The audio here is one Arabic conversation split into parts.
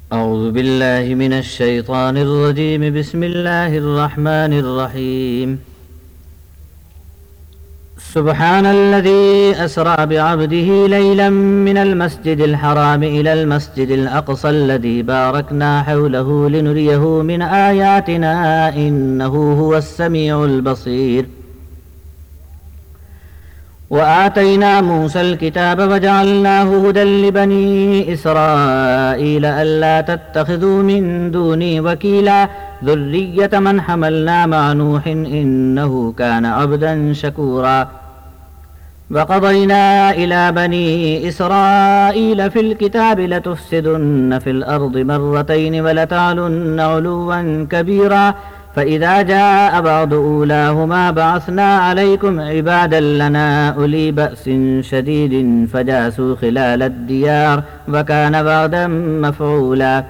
أعوذ بالله من الشيطان الرجيم. بسم الله الرحمن الرحيم. سبحان الذي أسرى بعبده ليلا من المسجد الحرام إلى المسجد الأقصى الذي باركنا حوله لنريه من آياتنا إنه هو السميع البصير. وآتينا موسى الكتاب وجعلناه هدى لبني إسرائيل ألا تتخذوا من دوني وكيلا ذرية من حملنا مع نوح إنه كان عبدا شكورا. وقضينا إلى بني إسرائيل في الكتاب لتفسدن في الأرض مرتين ولتعلن علوا كبيرا فإذا جاء بعض أولاهما بعثنا عليكم عبادا لنا أولي بأس شديد فجاسوا خلال الديار وكان بعدا مفعولا.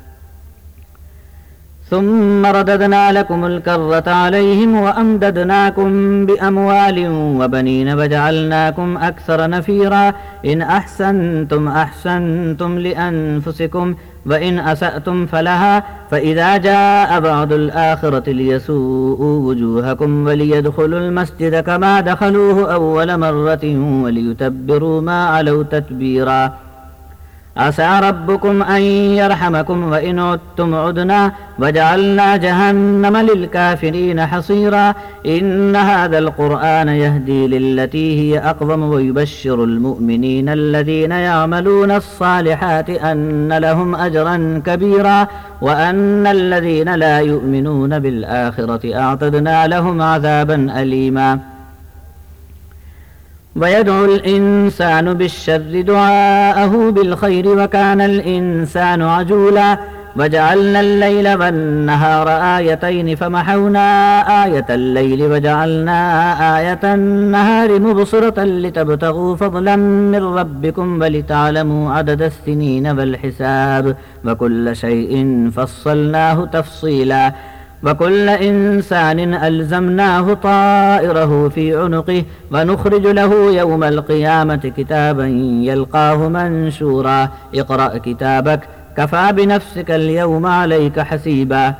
ثم رددنا لكم الكرة عليهم وأمددناكم بأموال وبنين وجعلناكم أكثر نفيرا. إن أحسنتم أحسنتم لأنفسكم وإن أسأتم فلها فإذا جاء بعد الآخرة ليسوءوا وجوهكم وليدخلوا المسجد كما دخلوه أول مرة وليتبروا ما علوا تتبيرا. عسى ربكم أن يرحمكم وإن عدتم عدنا وجعلنا جهنم للكافرين حصيرا. إن هذا القرآن يهدي للتي هي أقوم ويبشر المؤمنين الذين يعملون الصالحات أن لهم أجرا كبيرا وأن الذين لا يؤمنون بالآخرة أعتدنا لهم عذابا أليما. ويدعو الإنسان بالشر دعاءه بالخير وكان الإنسان عجولا. وجعلنا الليل والنهار آيتين فمحونا آية الليل وجعلنا آية النهار مبصرة لتبتغوا فضلا من ربكم ولتعلموا عدد السنين والحساب وكل شيء فصلناه تفصيلا. وكل إنسان ألزمناه طائره في عنقه ونخرج له يوم القيامة كتابا يلقاه منشورا. اقرأ كتابك كفى بنفسك اليوم عليك حسيبا.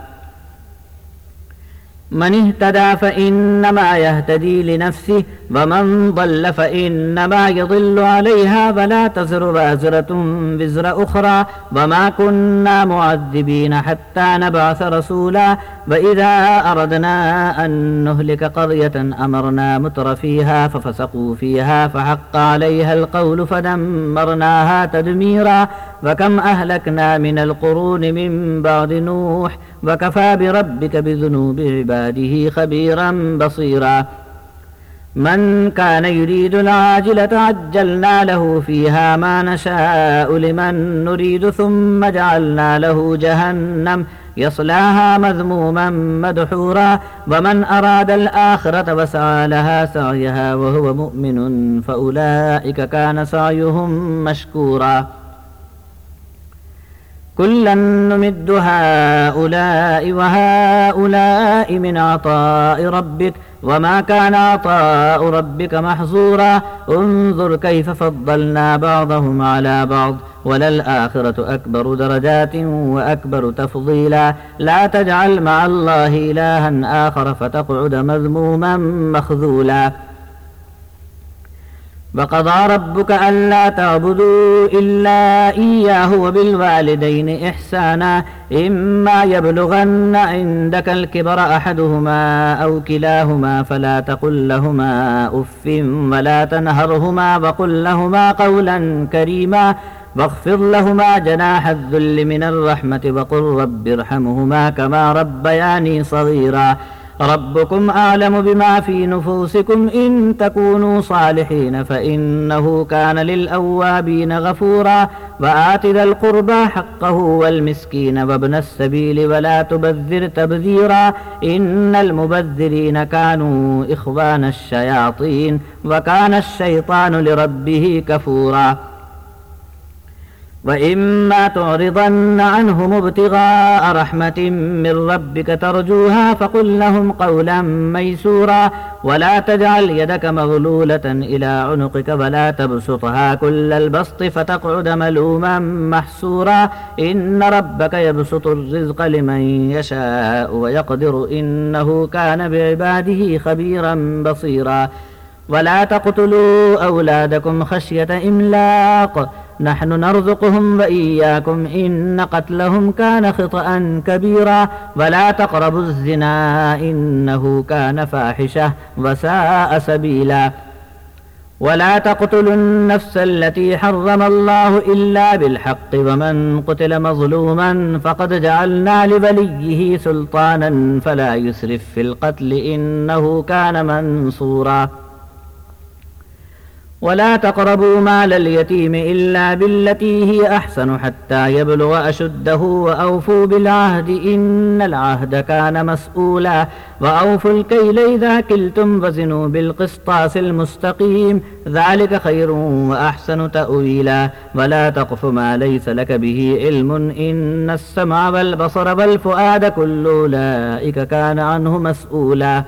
من اهتدى فإنما يهتدي لنفسه ومن ضل فإنما يضل عليها ولا تزر وازرة وزر أخرى وما كنا معذبين حتى نبعث رسولا. وإذا أردنا أن نهلك قرية أمرنا متر فيها ففسقوا فيها فحق عليها القول فدمرناها تدميرا. وكم أهلكنا من القرون من بعد نوح وكفى بربك بذنوب عباده خبيرا بصيرا. من كان يريد العاجلة عجلنا له فيها ما نشاء لمن نريد ثم جعلنا له جهنم يصلاها مذموما مدحورا. ومن أراد الآخرة وسعى لها سعيها وهو مؤمن فأولئك كان سعيهم مشكورا. كلا نمد هؤلاء وهؤلاء من عطاء ربك وما كان عطاء ربك محظورا. انظر كيف فضلنا بعضهم على بعض وللآخرة أكبر درجات وأكبر تفضيلا. لا تجعل مع الله إلها آخر فتقعد مذموما مخذولا. وقضى ربك ألا تعبدوا إلا إياه وبالوالدين إحسانا. إما يبلغن عندك الكبر أحدهما أو كلاهما فلا تقل لهما أف ولا تنهرهما وقل لهما قولا كريما واخفض لهما جناح الذل من الرحمة وقل رب ارحمهما كما ربياني صغيرا. ربكم أعلم بما في نفوسكم إن تكونوا صالحين فإنه كان للأوابين غفورا. وآت ذا القربى حقه والمسكين وابن السبيل ولا تبذر تبذيرا. إن المبذرين كانوا إخوان الشياطين وكان الشيطان لربه كفورا. وإما تعرضن عنهم ابتغاء رحمة من ربك ترجوها فقل لهم قولا ميسورا ولا تجعل يدك مغلولة إلى عنقك ولا تبسطها كل البسط فتقعد ملوما محسورا إن ربك يبسط الرزق لمن يشاء ويقدر إنه كان بعباده خبيرا بصيرا ولا تقتلوا أولادكم خشية إملاق نحن نرزقهم وإياكم إن قتلهم كان خطأ كبيرا ولا تقربوا الزنا إنه كان فاحشة وساء سبيلا ولا تقتلوا النفس التي حرم الله إلا بالحق ومن قتل مظلوما فقد جعلنا لوليه سلطانا فلا يسرف في القتل إنه كان منصورا ولا تقربوا مال اليتيم إلا بالتي هي أحسن حتى يبلغ أشده وأوفوا بالعهد إن العهد كان مسؤولا وأوفوا الكيل إذا كلتم وزنوا بالقسطاس المستقيم ذلك خير وأحسن تأويلا ولا تقف ما ليس لك به علم إن السمع والبصر والفؤاد كل أولئك كان عنه مسؤولا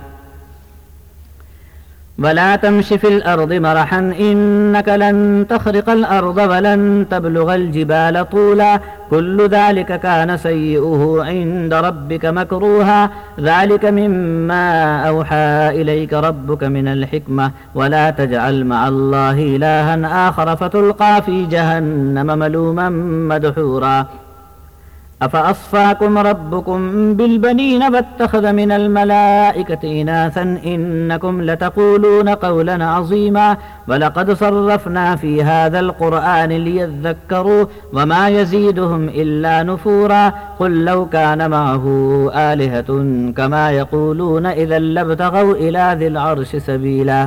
ولا تمش في الأرض مرحا إنك لن تخرق الأرض ولن تبلغ الجبال طولا كل ذلك كان سيئه عند ربك مكروها ذلك مما أوحى إليك ربك من الحكمة ولا تجعل مع الله إلها آخر فتلقى في جهنم ملوما مدحورا أفأصفاكم ربكم بالبنين واتخذ من الملائكة إناثا إنكم لتقولون قولا عظيما ولقد صرفنا في هذا القرآن ليذكروا وما يزيدهم إلا نفورا قل لو كان معه آلهة كما يقولون إذا لابتغوا إلى ذي العرش سبيلا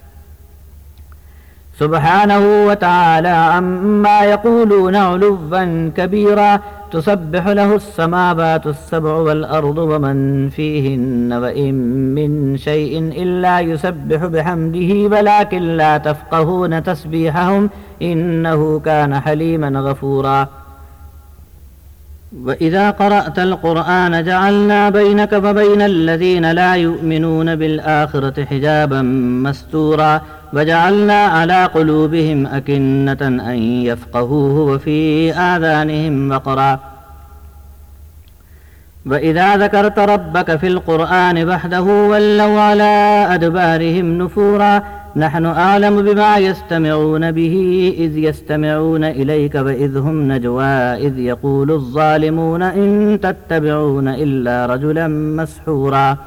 سبحانه وتعالى عما يقولون علوا كبيرا تسبح له السماوات السبع والأرض ومن فيهن وإن من شيء إلا يسبح بحمده ولكن لا تفقهون تسبيحهم إنه كان حليما غفورا وإذا قرأت القرآن جعلنا بينك وبين الذين لا يؤمنون بالآخرة حجابا مستورا وجعلنا على قلوبهم أكنة أن يفقهوه وفي آذانهم وقرا وإذا ذكرت ربك في القرآن وحده ولوا على أدبارهم نفورا نحن أعلم بما يستمعون به إذ يستمعون إليك وإذ هم نجوى إذ يقول الظالمون إن تتبعون إلا رجلا مسحورا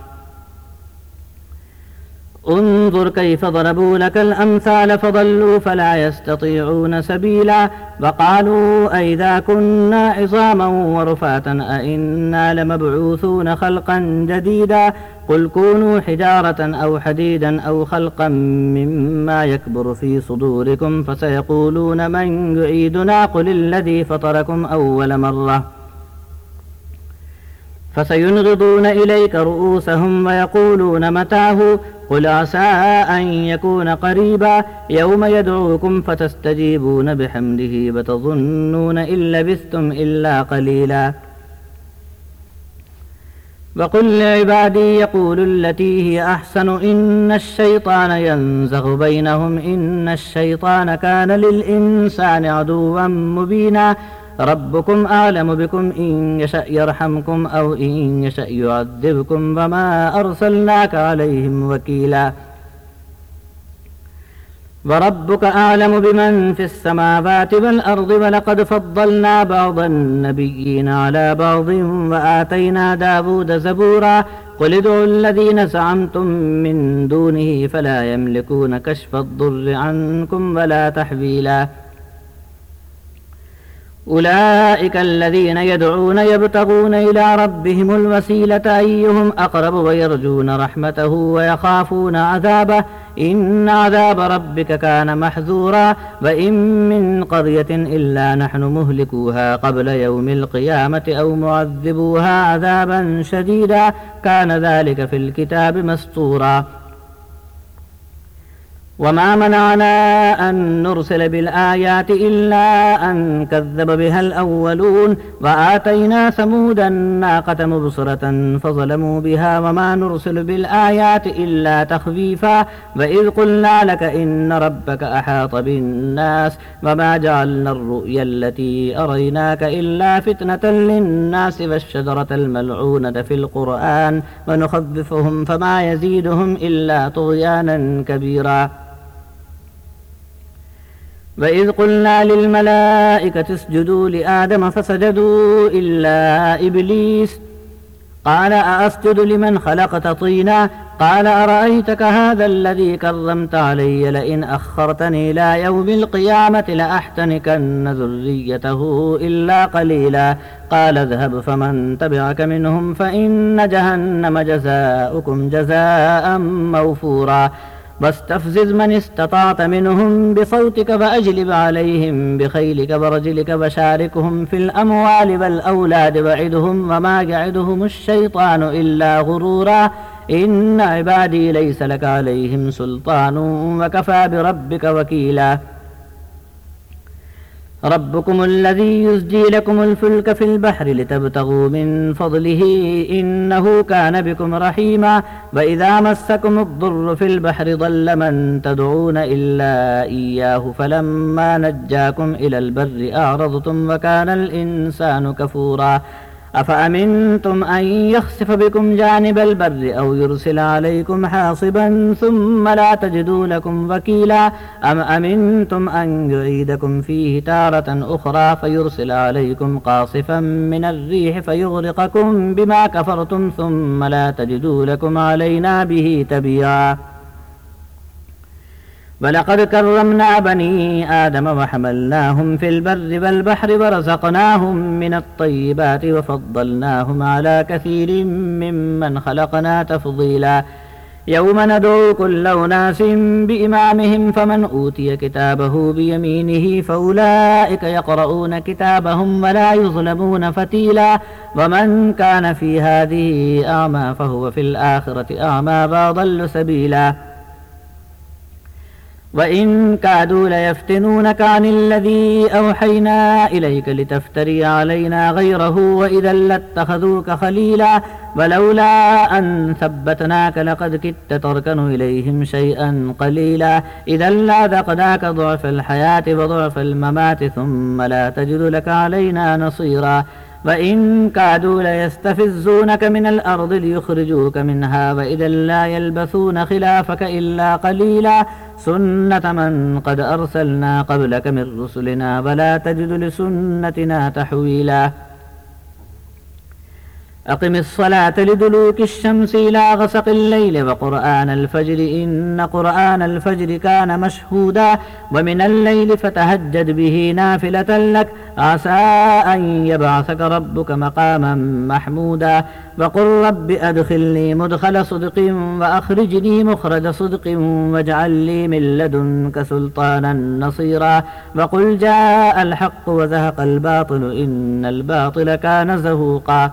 انظر كيف ضربوا لك الأمثال فضلوا فلا يستطيعون سبيلا وقالوا أئذا كنا عظاما ورفاتا أئنا لمبعوثون خلقا جديدا قل كونوا حجارة أو حديدا أو خلقا مما يكبر في صدوركم فسيقولون من يعيدنا قل الذي فطركم أول مرة فسينغضون إليك رؤوسهم ويقولون متاه قل عسى أن يكون قريبا يوم يدعوكم فتستجيبون بحمده وتظنون إن لبثتم إلا قليلا وقل لعبادي يقولوا التي هي أحسن إن الشيطان ينزغ بينهم إن الشيطان كان للإنسان عدوا مبينا ربكم أعلم بكم إن يشأ يرحمكم أو إن يشأ يعذبكم وما أرسلناك عليهم وكيلا وربك أعلم بمن في السماوات والأرض ولقد فضلنا بعض النبيين على بعض وآتينا داود زبورا قل ادعوا الذين زعمتم من دونه فلا يملكون كشف الضر عنكم ولا تحويلا أولئك الذين يدعون يبتغون إلى ربهم الوسيلة أيهم أقرب ويرجون رحمته ويخافون عذابه إن عذاب ربك كان محذورا وإن من قرية إلا نحن مهلكوها قبل يوم القيامة أو معذبوها عذابا شديدا كان ذلك في الكتاب مسطورا وما منعنا أن نرسل بالآيات إلا أن كذب بها الأولون وآتينا ثمود الناقة مبصرة فظلموا بها وما نرسل بالآيات إلا تخفيفا وإذ قلنا لك إن ربك أحاط بالناس وما جعلنا الرؤيا التي أريناك إلا فتنة للناس والشجرة الملعونة في القرآن ونخففهم فما يزيدهم إلا طغيانا كبيرا وإذ قلنا للملائكة اسجدوا لآدم فسجدوا إلا إبليس قال أأسجد لمن خلقت طينا قال أرأيتك هذا الذي كرمت علي لئن أخرتني إلى يوم القيامة لأحتنكن ذريته إلا قليلا قال اذهب فمن تبعك منهم فإن جهنم جزاؤكم جزاء موفورا واستفزز من استطعت منهم بصوتك فأجلب عليهم بخيلك ورجلك وشاركهم في الأموال والأولاد وعدهم وما يعدهم الشيطان إلا غرورا إن عبادي ليس لك عليهم سلطان وكفى بربك وكيلا ربكم الذي يزجي لكم الفلك في البحر لتبتغوا من فضله إنه كان بكم رحيما وإذا مسكم الضر في البحر ضل من تدعون إلا إياه فلما نجاكم إلى البر أعرضتم وكان الإنسان كفورا أفأمنتم أن يخسف بكم جانب البر أو يرسل عليكم حاصبا ثم لا تجدوا لكم وكيلا أم أمنتم أن يعيدكم فيه تارة أخرى فيرسل عليكم قاصفا من الريح فيغرقكم بما كفرتم ثم لا تجدوا لكم علينا به تبيعا ولقد كرمنا بني آدم وحملناهم في البر والبحر ورزقناهم من الطيبات وفضلناهم على كثير ممن خلقنا تفضيلا يوم ندعو كل أناس بإمامهم فمن أوتي كتابه بيمينه فأولئك يقرؤون كتابهم ولا يظلمون فتيلا ومن كان في هذه أعمى فهو في الآخرة أعمى وأضل سبيلا وإن كادوا ليفتنونك عن الذي أوحينا إليك لتفتري علينا غيره وإذا لاتخذوك خليلا ولولا أن ثبتناك لقد كدت تركن إليهم شيئا قليلا إذا لأذقناك ضعف الحياة وضعف الممات ثم لا تجد لك علينا نصيرا وإن كادوا ليستفزونك من الأرض ليخرجوك منها وإذا لا يلبثون خلافك إلا قليلا سنة من قد أرسلنا قبلك من رسلنا ولا تجد لسنتنا تحويلا أقم الصلاة لدلوك الشمس إلى غسق الليل وقرآن الفجر إن قرآن الفجر كان مشهودا ومن الليل فتهجد به نافلة لك عسى أن يبعثك ربك مقاما محمودا وقل رب أدخلني مدخل صدق وأخرجني مخرج صدق واجعل لي من لدنك سلطانا نصيرا وقل جاء الحق وزهق الباطل إن الباطل كان زهوقا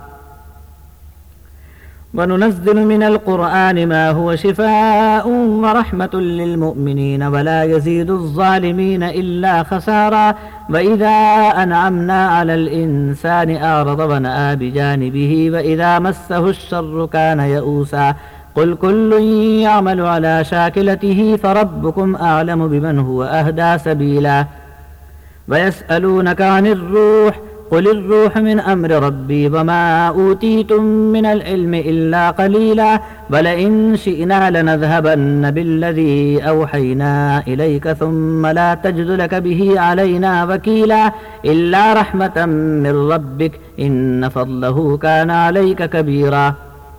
وننزل من القرآن ما هو شفاء ورحمة للمؤمنين ولا يزيد الظالمين إلا خسارا وإذا أنعمنا على الإنسان أعرض ونأى بجانبه وإذا مسه الشر كان يئوسا قل كل يعمل على شاكلته فربكم أعلم بمن هو أهدى سبيلا ويسألونك عن الروح قل الروح من أمر ربي وما أوتيتم من العلم إلا قليلا ولئن شئنا لنذهبن بالذي أوحينا إليك ثم لا تجد لك به علينا وكيلا إلا رحمة من ربك إن فضله كان عليك كبيرا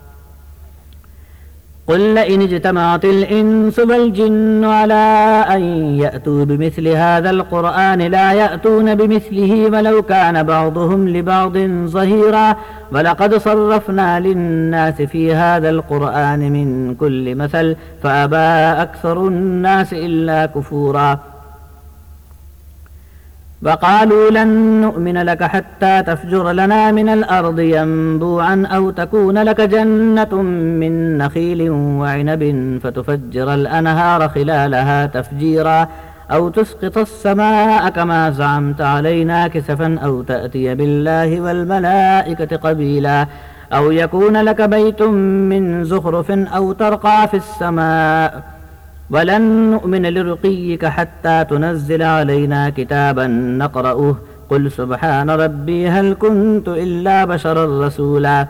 قل لئن اجتمعت الإنس والجن على أن يأتوا بمثل هذا القرآن لا يأتون بمثله ولو كان بعضهم لبعض ظهيرا ولقد صرفنا للناس في هذا القرآن من كل مثل فأبى أكثر الناس إلا كفورا وقالوا لن نؤمن لك حتى تفجر لنا من الأرض ينبوعا أو تكون لك جنة من نخيل وعنب فتفجر الأنهار خلالها تفجيرا أو تسقط السماء كما زعمت علينا كسفا أو تأتي بالله والملائكة قبيلا أو يكون لك بيت من زخرف أو ترقى في السماء ولن نؤمن لرقيك حتى تنزل علينا كتابا نقرأه قل سبحان ربي هل كنت إلا بشرا رسولا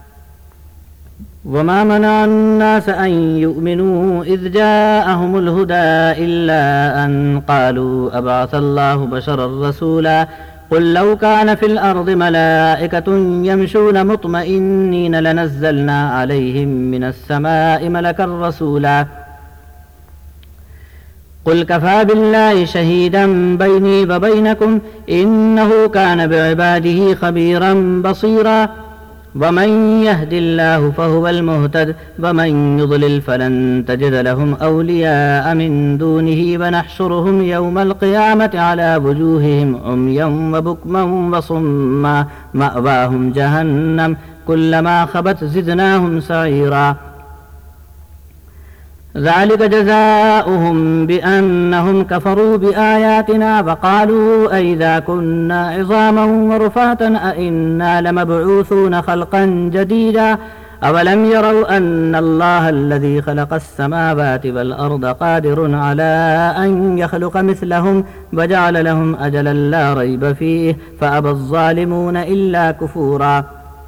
وما منع الناس أن يؤمنوا إذ جاءهم الهدى إلا أن قالوا أبعث الله بشرا رسولا قل لو كان في الأرض ملائكة يمشون مطمئنين لنزلنا عليهم من السماء ملكا رسولا قل كفى بالله شهيدا بيني وبينكم إنه كان بعباده خبيرا بصيرا ومن يهد الله فهو المهتد ومن يضلل فلن تجد لهم أولياء من دونه ونحشرهم يوم القيامة على وجوههم عميا وبكما وصما مأواهم جهنم كلما خبت زدناهم سعيرا ذلك جزاؤهم بأنهم كفروا بآياتنا وقالوا أئذا كنا عظاما ورفاتا أئنا لمبعوثون خلقا جديدا أولم يروا أن الله الذي خلق السماوات والأرض قادر على أن يخلق مثلهم وجعل لهم أجلا لا ريب فيه فأبى الظالمون إلا كفورا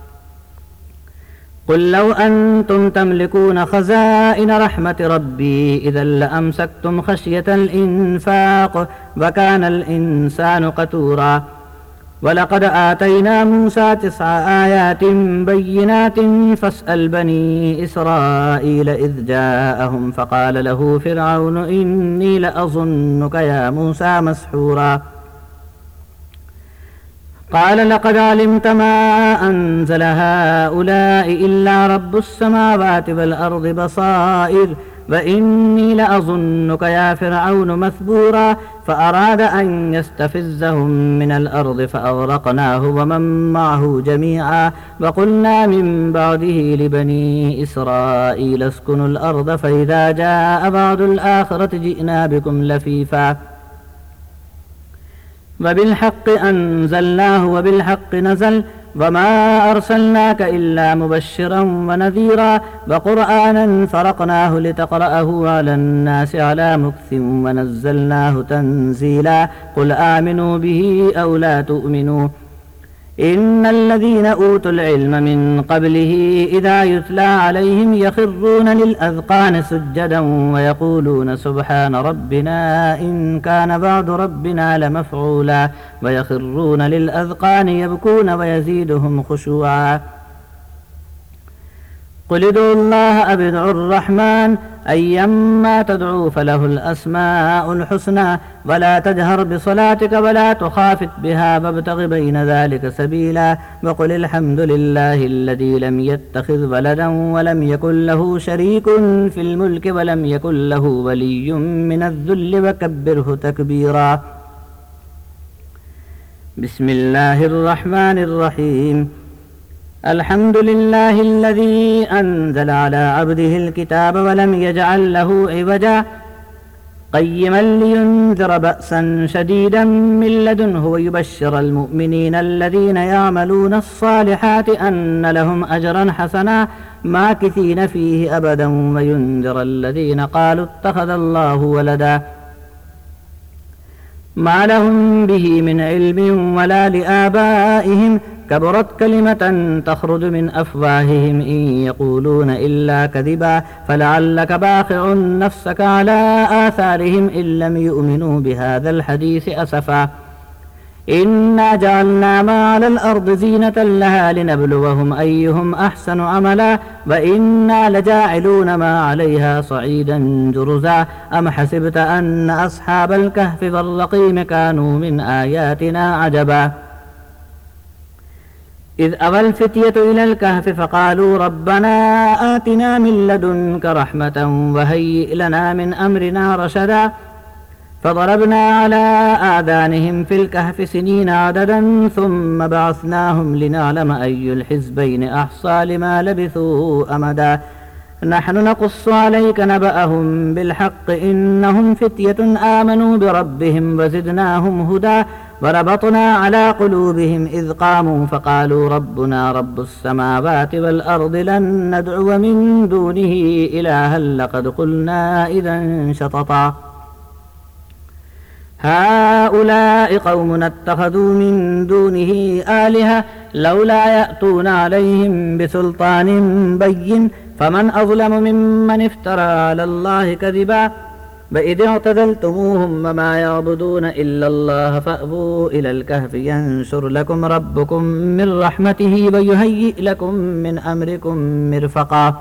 قل لو أنتم تملكون خزائن رحمة ربي إذا لأمسكتم خشية الإنفاق وكان الإنسان قتورا ولقد آتينا موسى 9 آيات بينات فاسأل بني إسرائيل إذ جاءهم فقال له فرعون إني لأظنك يا موسى مسحورا قال لقد علمت ما أنزل هؤلاء إلا رب السماوات والأرض بصائر وإني لأظنك يا فرعون مثبورا فأراد أن يستفزهم من الأرض فأغرقناه ومن معه جميعا وقلنا من بعده لبني إسرائيل اسكنوا الأرض فإذا جاء بعد الآخرة جئنا بكم لفيفا وبالحق أنزلناه وبالحق نزل وما أرسلناك إلا مبشرا ونذيرا وقرآنا فرقناه لتقرأه على الناس على مكث ونزلناه تنزيلا قل آمنوا به أو لا تؤمنوا إن الذين أوتوا العلم من قبله إذا يتلى عليهم يخرون للأذقان سجدا ويقولون سبحان ربنا إن كان بعد ربنا لمفعولا ويخرون للأذقان يبكون ويزيدهم خشوعا قل ادعوا الله أو ادعوا الرحمن أيما تدعوا فله الأسماء الحسنى ولا تجهر بصلاتك ولا تخافت بها وابتغ بين ذلك سبيلا وقل الحمد لله الذي لم يتخذ ولدا ولم يكن له شريك في الملك ولم يكن له ولي من الذل وكبره تكبيرا بسم الله الرحمن الرحيم الحمد لله الذي أنزل على عبده الكتاب ولم يجعل له عوجا قيما لينذر بأسا شديدا من لدنه ويبشر المؤمنين الذين يعملون الصالحات أن لهم أجرا حسنا ماكثين فيه أبدا وينذر الذين قالوا اتخذ الله ولدا ما لهم به من علم ولا لآبائهم كبرت كلمة تخرج من أفواههم إن يقولون إلا كذبا فلعلك باخع نفسك على آثارهم إن لم يؤمنوا بهذا الحديث أسفا إنا جعلنا ما على الأرض زينة لها لنبلوهم أيهم أحسن عملا وإنا لجاعلون ما عليها صعيدا جرزا أم حسبت أن أصحاب الكهف والرقيم كانوا من آياتنا عجبا إذ أوى الفتية إلى الكهف فقالوا ربنا آتنا من لدنك رحمة وهيئ لنا من أمرنا رشدا فضربنا على آذانهم في الكهف سنين عددا ثم بعثناهم لنعلم أي الحزبين أحصى لما لبثوا أمدا نحن نقص عليك نبأهم بالحق إنهم فتية آمنوا بربهم وزدناهم هدى وربطنا على قلوبهم إذ قاموا فقالوا ربنا رب السماوات والأرض لن ندعو من دونه إلها لقد قلنا إذا شططا هؤلاء قومنا اتخذوا من دونه آلهة لولا يأتون عليهم بسلطان بين فمن أظلم ممن افترى على الله كذبا وإذ اعتزلتموهم وما يعبدون إلا الله فأووا إلى الكهف ينشر لكم ربكم من رحمته ويهيئ لكم من أمركم مرفقا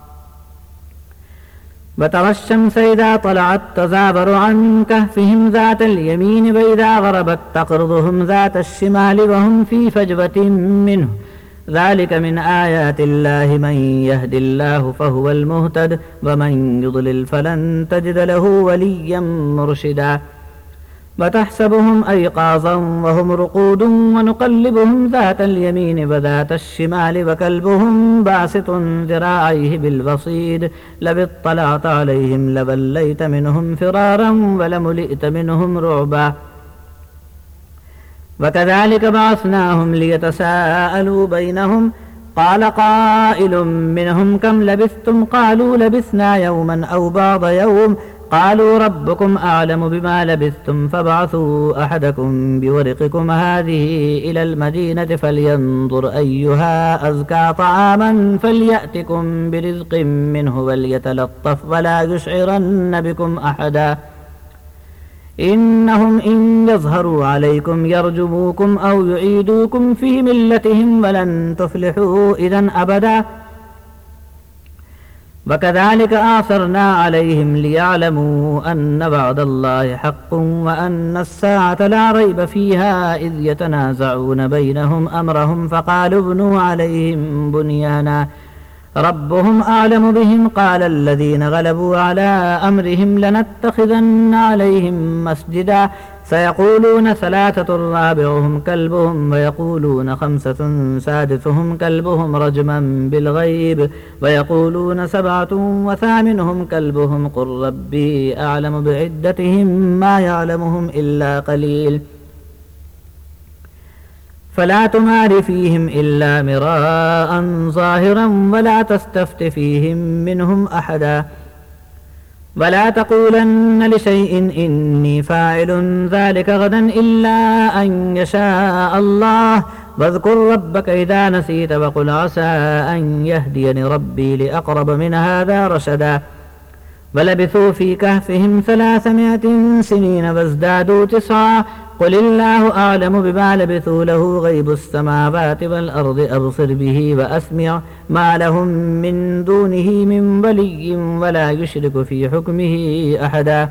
وترى الشمس إذا طلعت تزاور عن كهفهم ذات اليمين وإذا غربت تقرضهم ذات الشمال وهم في فجوة منه ذلك من آيات الله من يهد الله فهو المهتد ومن يضلل فلن تجد له وليا مرشدا وتحسبهم أيقاظا وهم رقود ونقلبهم ذات اليمين وذات الشمال وكلبهم باسط ذراعيه بالوصيد لو اطلعت عليهم لوليت منهم فرارا ولملئت منهم رعبا وكذلك بعثناهم ليتساءلوا بينهم قال قائل منهم كم لبثتم قالوا لبثنا يوما أو بعض يوم قالوا ربكم أعلم بما لبثتم فابعثوا أحدكم بورقكم هذه إلى المدينة فلينظر أيها أزكى طعاما فليأتكم برزق منه وليتلطف ولا يشعرن بكم أحدا إنهم إن يظهروا عليكم يرجموكم أو يعيدوكم في ملتهم ولن تفلحوا إذا أبدا وكذلك آثرنا عليهم ليعلموا أن وعد الله حق وأن الساعة لا ريب فيها إذ يتنازعون بينهم أمرهم فقالوا ابنوا عليهم بنيانا ربهم أعلم بهم قال الذين غلبوا على أمرهم لنتخذن عليهم مسجدا سيقولون ثلاثة رابعهم كلبهم ويقولون خمسة سادسهم كلبهم رجما بالغيب ويقولون سبعة وثامنهم كلبهم قل ربي أعلم بعدتهم ما يعلمهم إلا قليل فلا تمار فيهم إلا مراء ظاهرا ولا تستفت فيهم منهم أحدا ولا تقولن لشيء إني فاعل ذلك غدا إلا أن يشاء الله واذكر ربك إذا نسيت وقل عسى أن يهديني ربي لأقرب من هذا رشدا ولبثوا في كهفهم 300 سنين وازدادوا 9 قل الله أعلم بما لبثوا له غيب السماوات والأرض أبصر به وأسمع ما لهم من دونه من ولي ولا يشرك في حكمه أحدا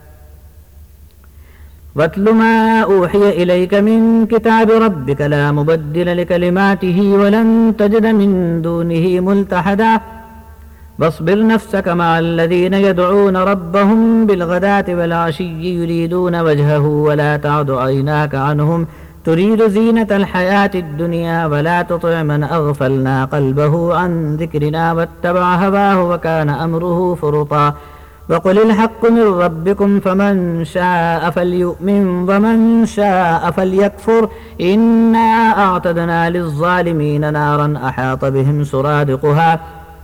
واتل ما أوحي إليك من كتاب ربك لا مبدل لكلماته ولن تجد من دونه ملتحدا واصبر نفسك مع الذين يدعون ربهم بالغداة والعشي يريدون وجهه ولا تعد عيناك عنهم تريد زينة الحياة الدنيا ولا تطع من أغفلنا قلبه عن ذكرنا واتبع هواه وكان أمره فرطا وقل الحق من ربكم فمن شاء فليؤمن ومن شاء فليكفر إنا أعتدنا للظالمين نارا أحاط بهم سرادقها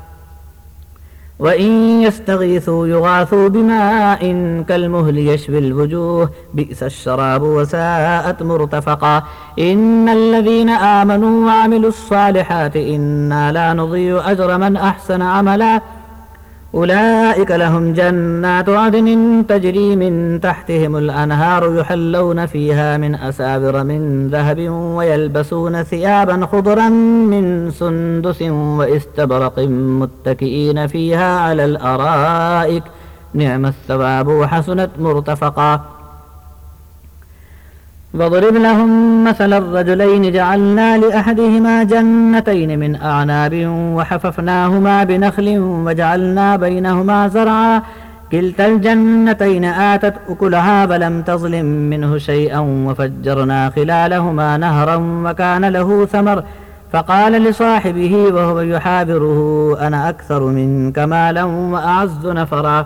وإن يستغيثوا يغاثوا بماء كالمهل يشوي الوجوه بئس الشراب وساءت مرتفقا إن الذين آمنوا وعملوا الصالحات إنا لا نضيع أجر من أحسن عملا أولئك لهم جنات عدن تجري من تحتهم الأنهار يحلون فيها من أساور من ذهب ويلبسون ثيابا خضرا من سندس واستبرق متكئين فيها على الأرائك نعم الثواب وحسنت مرتفقا واضرب لهم مثل الرجلين جعلنا لأحدهما جنتين من أعناب وحففناهما بنخل وجعلنا بينهما زرعا كلتا الجنتين آتت أكلها فلم تظلم منه شيئا وفجرنا خلالهما نهرا وكان له ثمر فقال لصاحبه وهو يحاوره أنا أكثر منك مالا وأعز نفرا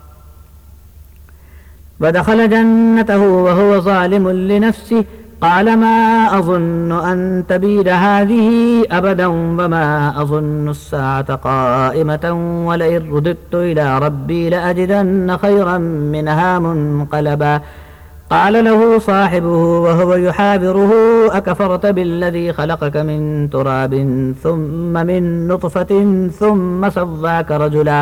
ودخل جنته وهو ظالم لنفسه قال ما أظن أن تبيد هذه أبدا وما أظن الساعة قائمة ولئن رددت إلى ربي لأجدن خيرا منها منقلبا قال له صاحبه وهو يحاوره أكفرت بالذي خلقك من تراب ثم من نطفة ثم سواك رجلا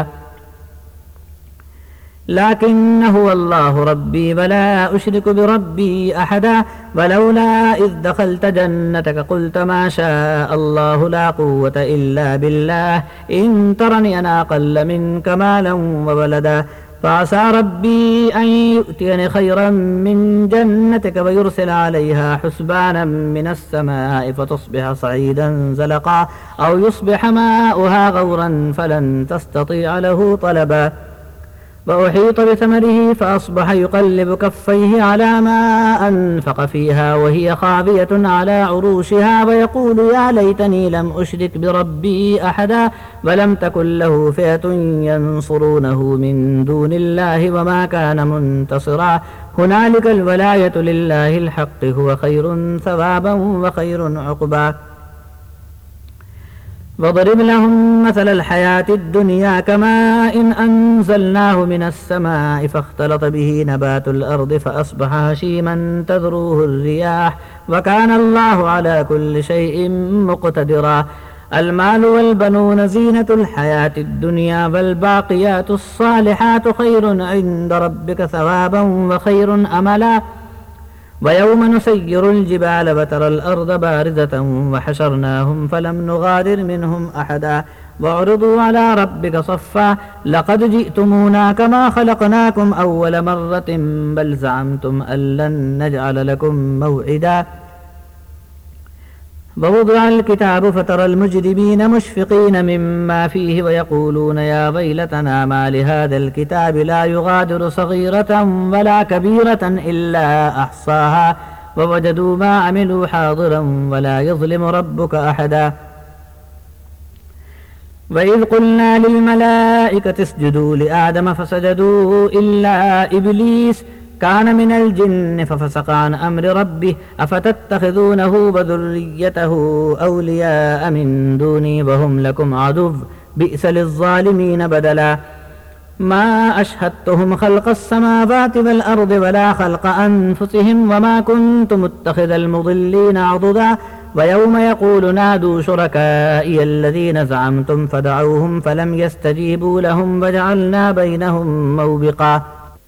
لكن هو الله ربي ولا أشرك بربي أحدا ولولا إذ دخلت جنتك قلت ما شاء الله لا قوة إلا بالله إن ترني أنا أقل منك مالا وولدا فعسى ربي أن يؤتيني خيرا من جنتك ويرسل عليها حسبانا من السماء فتصبح صعيدا زلقا أو يصبح ماؤها غورا فلن تستطيع له طلبا وأحيط بثمره فأصبح يقلب كفيه على ما أنفق فيها وهي خاوية على عروشها ويقول يا ليتني لم أشرك بربي أحدا ولم تكن له فئة ينصرونه من دون الله وما كان منتصرا هنالك الولاية لله الحق هو خير ثوابا وخير عقبا واضرب لهم مثل الحياة الدنيا كماء إن أنزلناه من السماء فاختلط به نبات الأرض فأصبح هشيما تذروه الرياح وكان الله على كل شيء مقتدرا المال والبنون زينة الحياة الدنيا والباقيات الصالحات خير عند ربك ثوابا وخير أملا ويوم نسير الجبال وترى الأرض بارزة وحشرناهم فلم نغادر منهم أحدا وعرضوا على ربك صفا لقد جئتمونا كما خلقناكم أول مرة بل زعمتم أن لن نجعل لكم موعدا ووضع الكتاب فترى المجرمين مشفقين مما فيه ويقولون يا ويلتنا ما لهذا الكتاب لا يغادر صغيرة ولا كبيرة إلا أحصاها ووجدوا ما عملوا حاضرا ولا يظلم ربك أحدا وإذ قلنا للملائكة اسجدوا لآدم فسجدوا إلا إبليس كان من الجن ففسق عن أمر ربه أفتتخذونه وذريته أولياء من دوني وهم لكم عدو بئس للظالمين بدلا ما أشهدتهم خلق السماوات والأرض ولا خلق أنفسهم وما كنت متخذ المضلين عضدا ويوم يقول نادوا شركائي الذين زعمتم فدعوهم فلم يستجيبوا لهم وجعلنا بينهم موبقا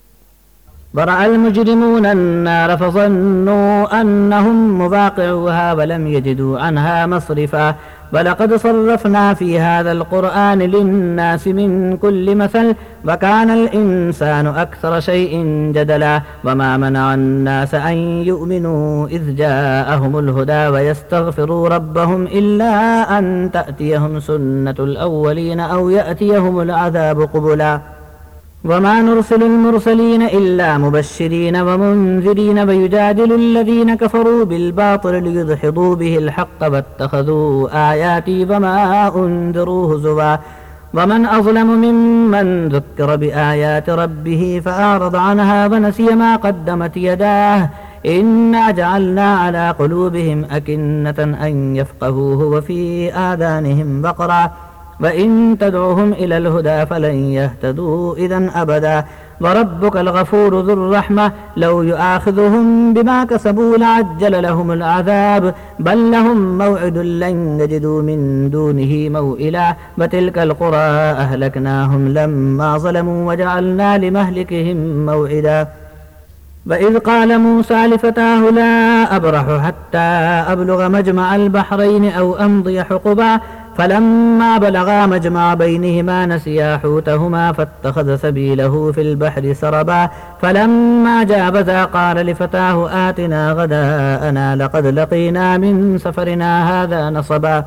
ورأى المجرمون النار فظنوا أنهم مواقعوها ولم يجدوا عنها مصرفا ولقد صرفنا في هذا القرآن للناس من كل مثل وكان الإنسان أكثر شيء جدلا وما منع الناس أن يؤمنوا إذ جاءهم الهدى ويستغفروا ربهم إلا أن تأتيهم سنة الأولين أو يأتيهم العذاب قبلا وما نرسل المرسلين إلا مبشرين ومنذرين ويجادل الذين كفروا بالباطل ليدحضوا به الحق واتخذوا آياتي وما أنذروا هزوا ومن أظلم ممن ذكر بآيات ربه فأعرض عنها ونسي ما قدمت يداه إنا جعلنا على قلوبهم أكنة أن يفقهوه وفي آذانهم وقرا وإن تدعوهم إلى الهدى فلن يهتدوا إذا أبدا وربك الغفور ذو الرحمة لو يؤاخذهم بما كسبوا لعجل لهم العذاب بل لهم موعد لن يجدوا من دونه موئلا وتلك القرى أهلكناهم لما ظلموا وجعلنا لمهلكهم موعدا وإذ قال موسى لفتاه لا أبرح حتى أبلغ مجمع البحرين أو أمضي حقبا فلما بلغا مجمع بينهما نسيا حوتهما فاتخذ سبيله في البحر سربا فلما جاوزا قال لفتاه آتنا غداءنا لقد لقينا من سفرنا هذا نصبا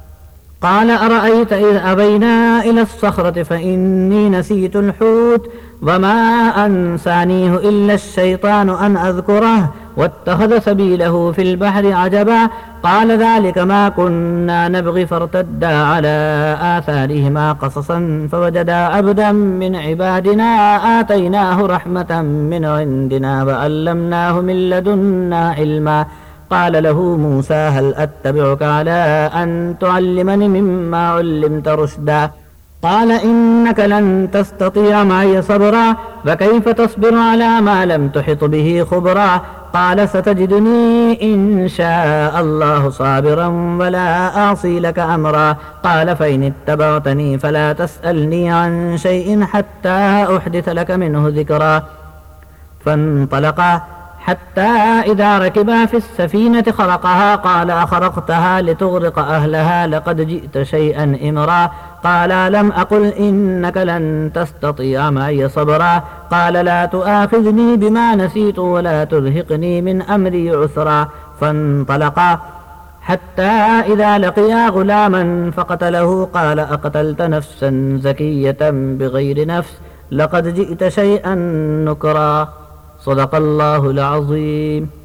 قال أرأيت إذ أبينا إلى الصخرة فإني نسيت الحوت وما أنسانيه إلا الشيطان أن أذكره واتخذ سبيله في البحر عجبا قال ذلك ما كنا نبغي فارتدا على آثارهما قصصا فوجدا عبدا من عبادنا آتيناه رحمة من عندنا وعلمناه من لدنا علما قال له موسى هل أتبعك على أن تعلمني مما علمت رشدا قال إنك لن تستطيع معي صبرا فكيف تصبر على ما لم تحط به خبرا قال ستجدني إن شاء الله صابرا ولا أعصي لك أمرا قال فإن اتبعتني فلا تسألني عن شيء حتى أحدث لك منه ذكرا فانطلقا حتى إذا ركبا في السفينة خرقها قال أخرقتها لتغرق أهلها لقد جئت شيئا إمرا قال لم أقل إنك لن تستطيع معي صبرا قال لا تؤاخذني بما نسيت ولا ترهقني من أمري عسرا فانطلقا حتى إذا لقيا غلاما فقتله قال أقتلت نفسا زكية بغير نفس لقد جئت شيئا نكرا صدق الله العظيم.